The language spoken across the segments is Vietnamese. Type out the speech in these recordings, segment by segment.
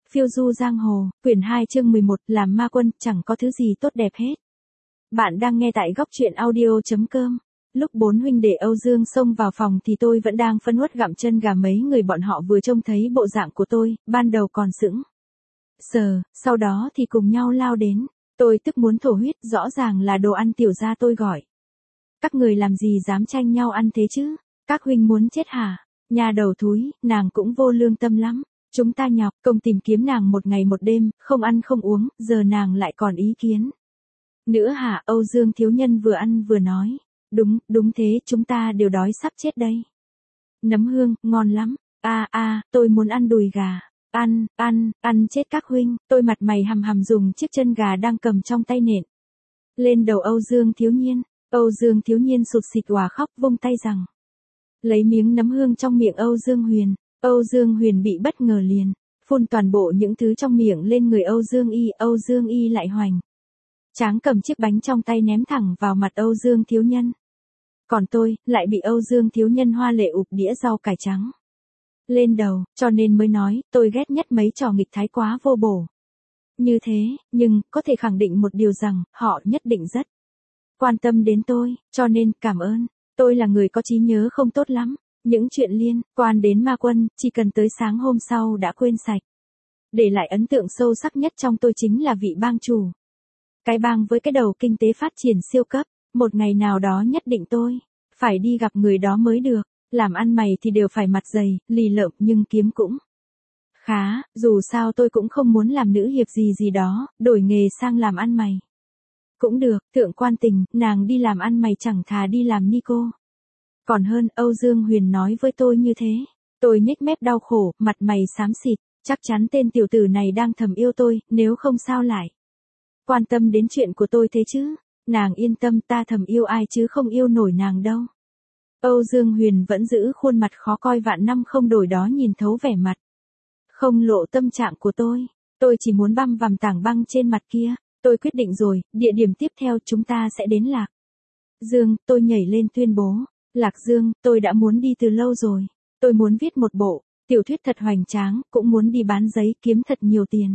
Phiêu du giang hồ, quyển 2 chương 11, làm ma quân, chẳng có thứ gì tốt đẹp hết. Bạn đang nghe tại góc truyện audio.com. Lúc 4 huynh đệ Âu Dương xông vào phòng thì tôi vẫn đang phân uất gặm chân gà, mấy người bọn họ vừa trông thấy bộ dạng của tôi, ban đầu còn sững sờ, sau đó thì cùng nhau lao đến. Tôi tức muốn thổ huyết, rõ ràng là đồ ăn tiểu gia tôi gọi. Các người làm gì dám tranh nhau ăn thế chứ? Các huynh muốn chết hả? Nhà đầu thúi, nàng cũng vô lương tâm lắm. Chúng ta nhọc công tìm kiếm nàng một ngày một đêm, không ăn không uống, giờ nàng lại còn ý kiến nữa hả? Âu Dương thiếu nhân vừa ăn vừa nói. Đúng thế, chúng ta đều đói sắp chết đây. Nấm hương, ngon lắm. Tôi muốn ăn đùi gà. Ăn chết các huynh. Tôi mặt mày hầm hầm dùng chiếc chân gà đang cầm trong tay nện lên đầu Âu Dương thiếu nhiên. Âu Dương thiếu nhiên sụt sịt òa khóc, vung tay rằng lấy miếng nấm hương trong miệng Âu Dương Huyền. Âu Dương Huyền bị bất ngờ liền phun toàn bộ những thứ trong miệng lên người Âu Dương Y. Âu Dương Y lại hoành tráng cầm chiếc bánh trong tay ném thẳng vào mặt Âu Dương thiếu nhân. Còn tôi, lại bị Âu Dương thiếu nhân hoa lệ ụp đĩa rau cải trắng lên đầu, cho nên mới nói, tôi ghét nhất mấy trò nghịch thái quá vô bổ như thế, nhưng, có thể khẳng định một điều rằng, họ nhất định rất quan tâm đến tôi, cho nên, cảm ơn. Tôi là người có trí nhớ không tốt lắm, những chuyện liên quan đến ma quân, chỉ cần tới sáng hôm sau đã quên sạch. Để lại ấn tượng sâu sắc nhất trong tôi chính là vị bang chủ. Cái bang với cái đầu kinh tế phát triển siêu cấp, một ngày nào đó nhất định tôi phải đi gặp người đó mới được. Làm ăn mày thì đều phải mặt dày, lì lợm, nhưng kiếm cũng khá, dù sao tôi cũng không muốn làm nữ hiệp gì đó, đổi nghề sang làm ăn mày cũng được. Thượng quan tình, nàng đi làm ăn mày chẳng thà đi làm ni cô còn hơn. Âu Dương Huyền nói với tôi như thế. Tôi nhếch mép đau khổ, mặt mày xám xịt, chắc chắn tên tiểu tử này đang thầm yêu tôi, nếu không sao lại quan tâm đến chuyện của tôi thế chứ. Nàng yên tâm, ta thầm yêu ai chứ không yêu nổi nàng đâu. Âu Dương Huyền vẫn giữ khuôn mặt khó coi vạn năm không đổi đó, nhìn thấu vẻ mặt không lộ tâm trạng của tôi. Tôi chỉ muốn băm vằm tảng băng trên mặt kia. Tôi quyết định rồi, địa điểm tiếp theo chúng ta sẽ đến Lạc Dương. Tôi nhảy lên tuyên bố. Lạc Dương, tôi đã muốn đi từ lâu rồi. Tôi muốn viết một bộ tiểu thuyết thật hoành tráng, cũng muốn đi bán giấy kiếm thật nhiều tiền.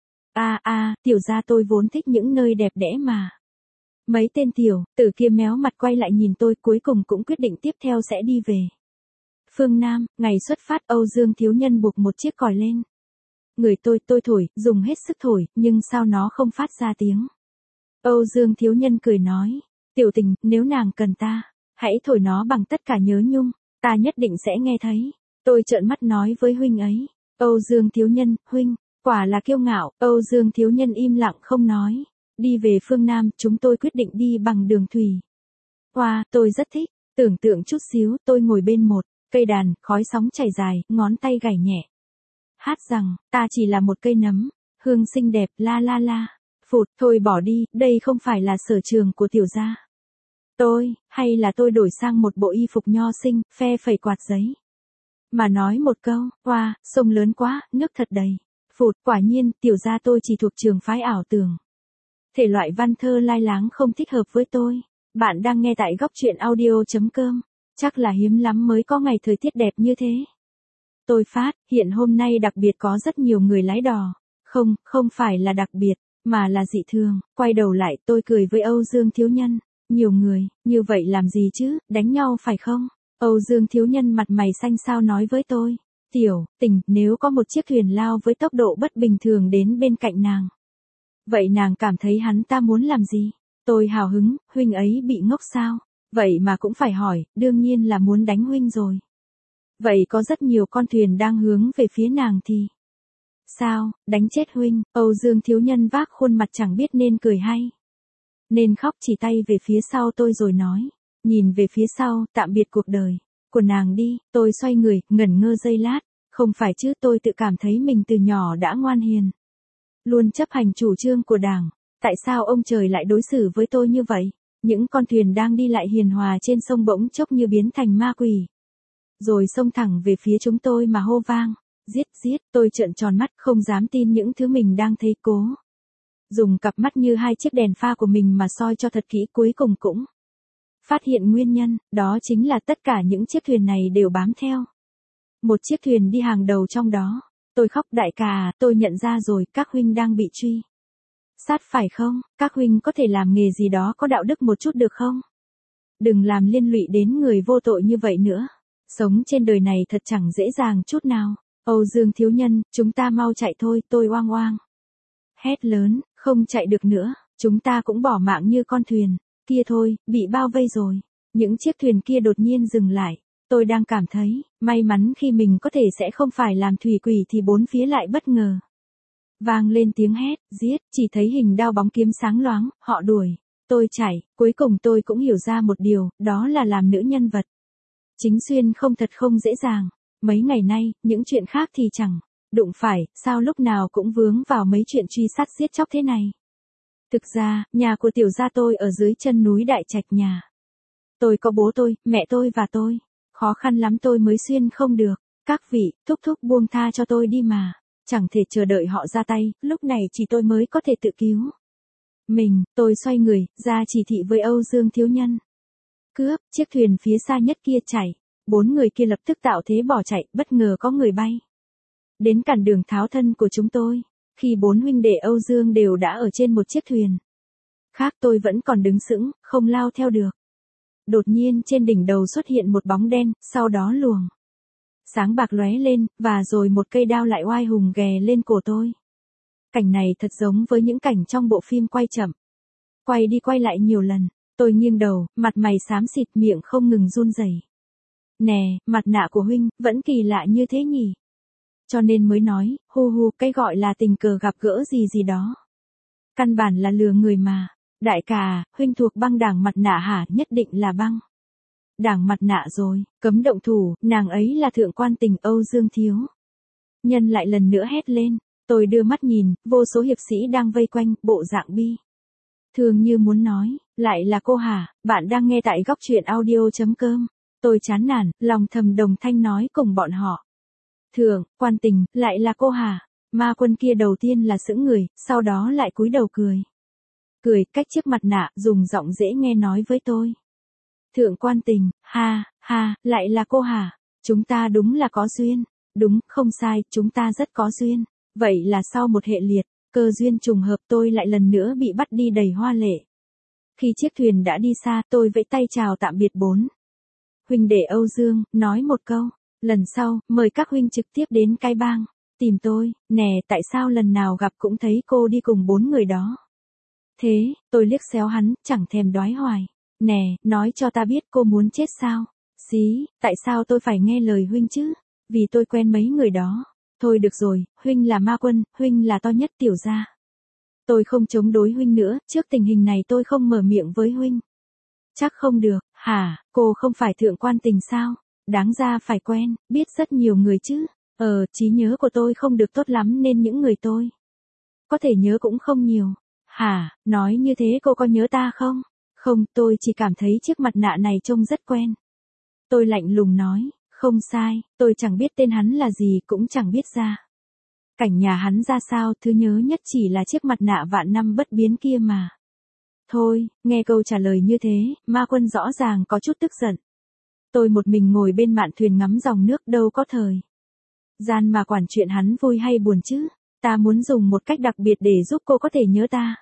Tiểu gia tôi vốn thích những nơi đẹp đẽ mà. Mấy tên tiểu tử kia méo mặt quay lại nhìn tôi, cuối cùng cũng quyết định tiếp theo sẽ đi về phương Nam. Ngày xuất phát, Âu Dương thiếu nhân buộc một chiếc còi lên người tôi thổi, dùng hết sức thổi, nhưng sao nó không phát ra tiếng. Âu Dương thiếu nhân cười nói, tiểu tình, nếu nàng cần ta, hãy thổi nó bằng tất cả nhớ nhung, ta nhất định sẽ nghe thấy. Tôi trợn mắt nói với huynh ấy. Âu Dương thiếu nhân, huynh, quả là kiêu ngạo. Âu Dương thiếu nhân im lặng không nói. Đi về phương Nam, chúng tôi quyết định đi bằng đường thủy. Tôi rất thích. Tưởng tượng chút xíu, tôi ngồi bên một cây đàn, khói sóng chảy dài, ngón tay gảy nhẹ. Hát rằng, ta chỉ là một cây nấm, hương xinh đẹp, la la la. Phụt, thôi bỏ đi, đây không phải là sở trường của tiểu gia tôi, hay là tôi đổi sang một bộ y phục nho sinh, phe phẩy quạt giấy mà nói một câu, sông lớn quá, nước thật đầy. Phụt, quả nhiên, tiểu gia tôi chỉ thuộc trường phái ảo tưởng. Thể loại văn thơ lai láng không thích hợp với tôi. Bạn đang nghe tại góc truyện audio.com. Chắc là hiếm lắm mới có ngày thời tiết đẹp như thế. Tôi phát hiện hôm nay đặc biệt có rất nhiều người lái đò. Không phải là đặc biệt, mà là dị thường. Quay đầu lại, tôi cười với Âu Dương thiếu nhân. Nhiều người, như vậy làm gì chứ, đánh nhau phải không? Âu Dương thiếu nhân mặt mày xanh xao nói với tôi. Tiểu tình, nếu có một chiếc thuyền lao với tốc độ bất bình thường đến bên cạnh nàng, vậy nàng cảm thấy hắn ta muốn làm gì? Tôi hào hứng, huynh ấy bị ngốc sao? Vậy mà cũng phải hỏi, đương nhiên là muốn đánh huynh rồi. Vậy có rất nhiều con thuyền đang hướng về phía nàng thì sao, đánh chết huynh? Âu Dương thiếu nhân vác khuôn mặt chẳng biết nên cười hay nên khóc, chỉ tay về phía sau tôi rồi nói. Nhìn về phía sau, tạm biệt cuộc đời của nàng đi. Tôi xoay người, ngẩn ngơ giây lát. Không phải chứ, tôi tự cảm thấy mình từ nhỏ đã ngoan hiền, luôn chấp hành chủ trương của Đảng. Tại sao ông trời lại đối xử với tôi như vậy? Những con thuyền đang đi lại hiền hòa trên sông bỗng chốc như biến thành ma quỷ, rồi xông thẳng về phía chúng tôi mà hô vang. Giết, tôi trợn tròn mắt không dám tin những thứ mình đang thấy, cố dùng cặp mắt như hai chiếc đèn pha của mình mà soi cho thật kỹ, cuối cùng cũng phát hiện nguyên nhân, đó chính là tất cả những chiếc thuyền này đều bám theo một chiếc thuyền đi hàng đầu trong đó. Tôi khóc, đại ca, tôi nhận ra rồi, các huynh đang bị truy sát phải không? Các huynh có thể làm nghề gì đó có đạo đức một chút được không? Đừng làm liên lụy đến người vô tội như vậy nữa. Sống trên đời này thật chẳng dễ dàng chút nào. Âu Dương thiếu nhân, chúng ta mau chạy thôi, tôi oang oang hét lớn, không chạy được nữa, chúng ta cũng bỏ mạng như con thuyền. Kia thôi, bị bao vây rồi. Những chiếc thuyền kia đột nhiên dừng lại. Tôi đang cảm thấy, may mắn khi mình có thể sẽ không phải làm thủy quỷ thì bốn phía lại bất ngờ vang lên tiếng hét, giết, chỉ thấy hình đao bóng kiếm sáng loáng, họ đuổi. Tôi chạy, cuối cùng tôi cũng hiểu ra một điều, đó là làm nữ nhân vật chính xuyên không thật không dễ dàng. Mấy ngày nay, những chuyện khác thì chẳng đụng phải, sao lúc nào cũng vướng vào mấy chuyện truy sát giết chóc thế này. Thực ra, nhà của tiểu gia tôi ở dưới chân núi Đại Trạch nhà. Tôi có bố tôi, mẹ tôi và tôi. Khó khăn lắm tôi mới xuyên không được. Các vị, thúc thúc buông tha cho tôi đi mà. Chẳng thể chờ đợi họ ra tay, lúc này chỉ tôi mới có thể tự cứu tôi xoay người, ra chỉ thị với Âu Dương thiếu nhân. Cướp, chiếc thuyền phía xa nhất kia chảy. 4 người kia lập tức tạo thế bỏ chạy, bất ngờ có người bay đến cản đường tháo thân của chúng tôi. Khi 4 huynh đệ Âu Dương đều đã ở trên một chiếc thuyền khác, tôi vẫn còn đứng sững, không lao theo được. Đột nhiên trên đỉnh đầu xuất hiện một bóng đen, sau đó luồng sáng bạc lóe lên, và rồi một cây đao lại oai hùng ghè lên cổ tôi. Cảnh này thật giống với những cảnh trong bộ phim quay chậm. Quay đi quay lại nhiều lần, tôi nghiêng đầu, mặt mày xám xịt, miệng không ngừng run rẩy. Nè, mặt nạ của huynh, vẫn kỳ lạ như thế nhỉ? Cho nên mới nói, hu, cái gọi là tình cờ gặp gỡ gì gì đó. Căn bản là lừa người mà. Đại ca, huynh thuộc băng đảng mặt nạ hả? Nhất định là băng đảng mặt nạ rồi, cấm động thủ, nàng ấy là thượng quan Tình. Âu Dương thiếu nhân lại lần nữa hét lên. Tôi đưa mắt nhìn, vô số hiệp sĩ đang vây quanh, bộ dạng bi thường như muốn nói, lại là cô hả? Bạn đang nghe tại góc truyện audio.com. Tôi chán nản, lòng thầm đồng thanh nói cùng bọn họ. Thượng quan Tình, lại là cô hả? Ma quân kia đầu tiên là sững người, sau đó lại cúi đầu cười. Cười cách chiếc mặt nạ, dùng giọng dễ nghe nói với tôi. Thượng quan Tình, ha, lại là cô hả? Chúng ta đúng là có duyên. Đúng, không sai, chúng ta rất có duyên. Vậy là sau một hệ liệt cơ duyên trùng hợp, tôi lại lần nữa bị bắt đi đầy hoa lệ. Khi chiếc thuyền đã đi xa, tôi vẫy tay chào tạm biệt 4 huynh đệ Âu Dương, nói một câu, lần sau, mời các huynh trực tiếp đến Cái Bang tìm tôi. Nè, tại sao lần nào gặp cũng thấy cô đi cùng 4 người đó? Thế, tôi liếc xéo hắn, chẳng thèm đoái hoài. Nè, nói cho ta biết cô muốn chết sao? Xí, tại sao tôi phải nghe lời huynh chứ? Vì tôi quen mấy người đó. Thôi được rồi, huynh là ma quân, huynh là to nhất tiểu gia. Tôi không chống đối huynh nữa, trước tình hình này tôi không mở miệng với huynh. Chắc không được, hả, cô không phải thượng quan Tình sao? Đáng ra phải quen, biết rất nhiều người chứ. Trí nhớ của tôi không được tốt lắm nên những người tôi có thể nhớ cũng không nhiều. Hả, nói như thế cô có nhớ ta không? Không, tôi chỉ cảm thấy chiếc mặt nạ này trông rất quen. Tôi lạnh lùng nói, không sai, tôi chẳng biết tên hắn là gì, cũng chẳng biết ra cảnh nhà hắn ra sao, thứ nhớ nhất chỉ là chiếc mặt nạ vạn năm bất biến kia mà. Thôi, nghe câu trả lời như thế, ma quân rõ ràng có chút tức giận. Tôi một mình ngồi bên mạn thuyền ngắm dòng nước, đâu có thời gian mà quản chuyện hắn vui hay buồn chứ. Ta muốn dùng một cách đặc biệt để giúp cô có thể nhớ ta.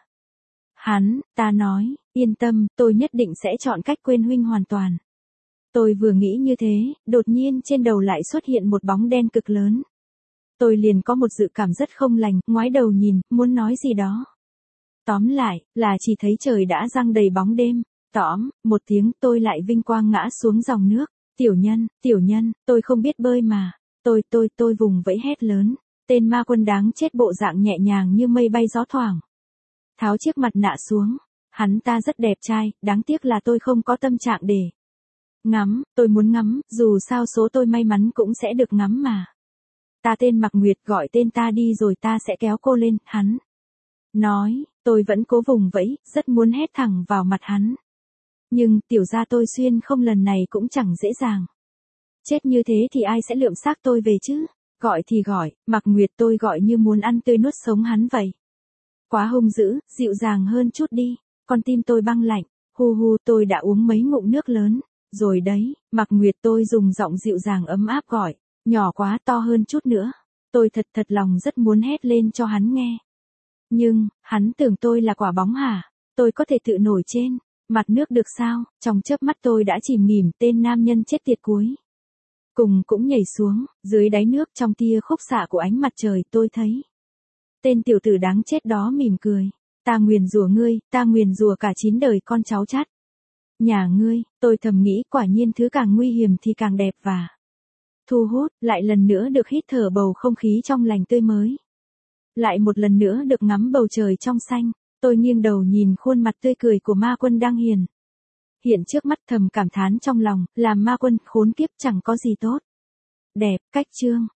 Ta nói, yên tâm, tôi nhất định sẽ chọn cách quên huynh hoàn toàn. Tôi vừa nghĩ như thế, đột nhiên trên đầu lại xuất hiện một bóng đen cực lớn. Tôi liền có một dự cảm rất không lành, ngoái đầu nhìn, muốn nói gì đó. Tóm lại, là chỉ thấy trời đã giăng đầy bóng đêm. Tóm, một tiếng, tôi lại vinh quang ngã xuống dòng nước. Tiểu nhân, tôi không biết bơi mà. Tôi vùng vẫy hét lớn. Tên ma quân đáng chết bộ dạng nhẹ nhàng như mây bay gió thoảng tháo chiếc mặt nạ xuống. Hắn ta rất đẹp trai, đáng tiếc là tôi không có tâm trạng để ngắm. Tôi muốn ngắm, dù sao số tôi may mắn cũng sẽ được ngắm mà. Ta tên Mạc Nguyệt, gọi tên ta đi rồi ta sẽ kéo cô lên. Hắn nói, tôi vẫn cố vùng vẫy, rất muốn hét thẳng vào mặt hắn. Nhưng, tiểu gia tôi xuyên không, lần này cũng chẳng dễ dàng. Chết như thế thì ai sẽ lượm xác tôi về chứ? Gọi thì gọi, Mạc Nguyệt, tôi gọi như muốn ăn tươi nuốt sống hắn vậy. Quá hung dữ, dịu dàng hơn chút đi. Con tim tôi băng lạnh. Hu, tôi đã uống mấy ngụm nước lớn rồi đấy. Mạc Nguyệt, tôi dùng giọng dịu dàng ấm áp gọi. Nhỏ quá, to hơn chút nữa. Tôi thật lòng rất muốn hét lên cho hắn nghe. Nhưng, hắn tưởng tôi là quả bóng hả? Tôi có thể tự nổi trên mặt nước được sao? Trong chớp mắt tôi đã chìm nghỉm tên nam nhân chết tiệt cuối. Cùng cũng nhảy xuống, dưới đáy nước trong tia khúc xạ của ánh mặt trời tôi thấy. Tên tiểu tử đáng chết đó mỉm cười. Ta nguyền rủa ngươi, ta nguyền rủa cả 9 đời con cháu chắt. Nhà ngươi, tôi thầm nghĩ quả nhiên thứ càng nguy hiểm thì càng đẹp và thu hút, lại lần nữa được hít thở bầu không khí trong lành tươi mới. Lại một lần nữa được ngắm bầu trời trong xanh, tôi nghiêng đầu nhìn khuôn mặt tươi cười của ma quân đang hiện trước mắt, thầm cảm thán trong lòng, làm ma quân khốn kiếp chẳng có gì tốt. Đẹp, cách chương.